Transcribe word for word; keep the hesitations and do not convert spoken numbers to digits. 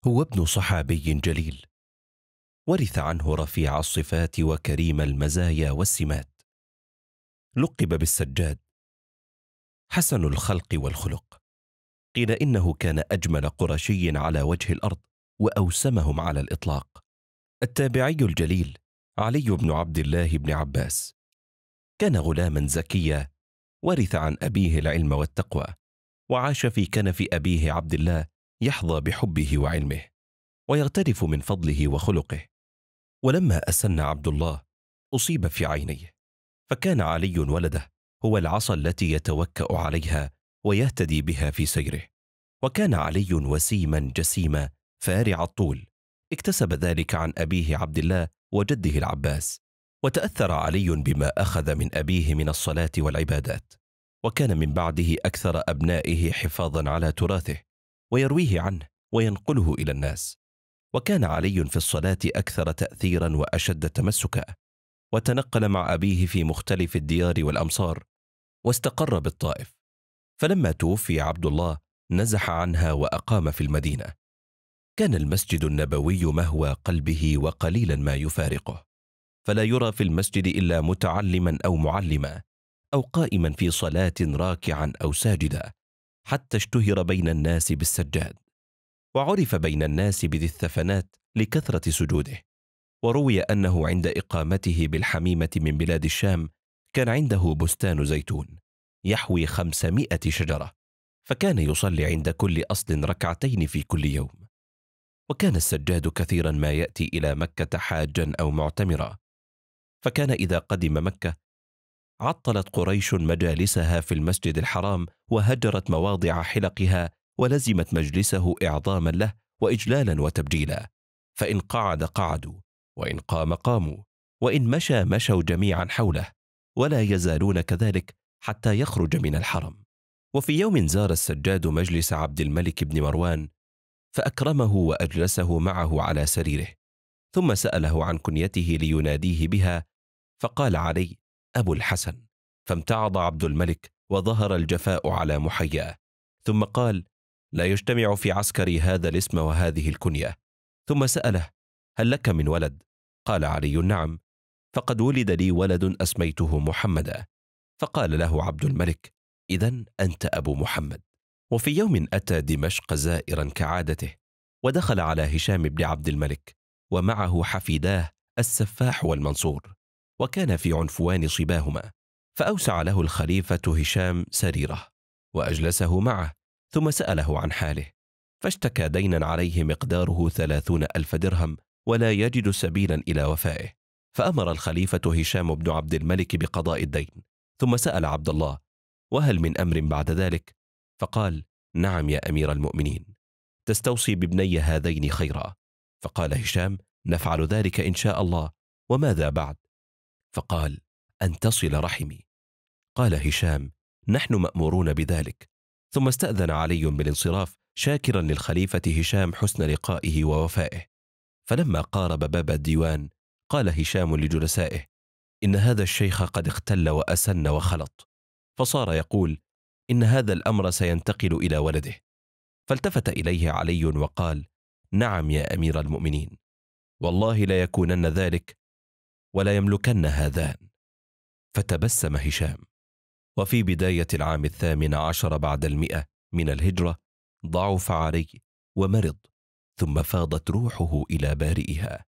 هو ابن صحابي جليل، ورث عنه رفيع الصفات وكريم المزايا والسمات. لقب بالسجاد، حسن الخلق والخلق. قيل إنه كان أجمل قرشي على وجه الأرض وأوسمهم على الإطلاق. التابعي الجليل علي بن عبد الله بن عباس كان غلاما زكيا، ورث عن أبيه العلم والتقوى، وعاش في كنف أبيه عبد الله يحظى بحبه وعلمه ويغترف من فضله وخلقه. ولما أسن عبد الله أصيب في عينيه، فكان علي ولده هو العصا التي يتوكأ عليها ويهتدي بها في سيره. وكان علي وسيما جسيما فارع الطول، اكتسب ذلك عن أبيه عبد الله وجده العباس. وتأثر علي بما أخذ من أبيه من الصلاة والعبادات، وكان من بعده أكثر أبنائه حفاظا على تراثه ويرويه عنه وينقله إلى الناس. وكان علي في الصلاة أكثر تأثيرا وأشد تمسكا، وتنقل مع أبيه في مختلف الديار والأمصار، واستقر بالطائف. فلما توفي عبد الله نزح عنها وأقام في المدينة. كان المسجد النبوي مهوى قلبه وقليلا ما يفارقه، فلا يرى في المسجد إلا متعلما أو معلما، أو قائما في صلاة راكعا أو ساجدا، حتى اشتهر بين الناس بالسجاد، وعرف بين الناس بذي الثفنات لكثرة سجوده. وروي أنه عند إقامته بالحميمة من بلاد الشام كان عنده بستان زيتون يحوي خمسمائة شجرة، فكان يصلي عند كل أصل ركعتين في كل يوم. وكان السجاد كثيرا ما يأتي إلى مكة حاجا أو معتمرا، فكان إذا قدم مكة عطلت قريش مجالسها في المسجد الحرام وهجرت مواضع حلقها، ولزمت مجلسه إعظاما له وإجلالا وتبجيلا. فإن قعد قعدوا، وإن قام قاموا، وإن مشى مشوا جميعا حوله، ولا يزالون كذلك حتى يخرج من الحرم. وفي يوم زار السجاد مجلس عبد الملك بن مروان، فأكرمه وأجلسه معه على سريره، ثم سأله عن كنيته ليناديه بها، فقال علي أبو الحسن، فامتعض عبد الملك وظهر الجفاء على محياه، ثم قال: لا يجتمع في عسكري هذا الاسم وهذه الكنية. ثم سأله: هل لك من ولد؟ قال علي: نعم، فقد ولد لي ولد أسميته محمدا. فقال له عبد الملك: إذن أنت أبو محمد. وفي يوم أتى دمشق زائرا كعادته، ودخل على هشام بن عبد الملك ومعه حفيداه السفاح والمنصور، وكان في عنفوان صباهما. فأوسع له الخليفة هشام سريره وأجلسه معه، ثم سأله عن حاله، فاشتكى دينا عليه مقداره ثلاثون ألف درهم ولا يجد سبيلا إلى وفائه. فأمر الخليفة هشام بن عبد الملك بقضاء الدين، ثم سأل عبد الله: وهل من أمر بعد ذلك؟ فقال: نعم يا أمير المؤمنين، تستوصي بابني هذين خيرا. فقال هشام: نفعل ذلك إن شاء الله، وماذا بعد؟ فقال: أن تصل رحمي. قال هشام: نحن مأمورون بذلك. ثم استأذن علي بالانصراف، شاكرا للخليفة هشام حسن لقائه ووفائه. فلما قارب باب الديوان قال هشام لجلسائه: إن هذا الشيخ قد اختل وأسن وخلط. فصار يقول: إن هذا الأمر سينتقل إلى ولده. فالتفت إليه علي وقال: نعم يا أمير المؤمنين، والله لا يكونن ذلك ولا يملكن هذان. فتبسم هشام. وفي بداية العام الثامن عشر بعد المئة من الهجرة ضعف علي ومرض، ثم فاضت روحه إلى بارئها.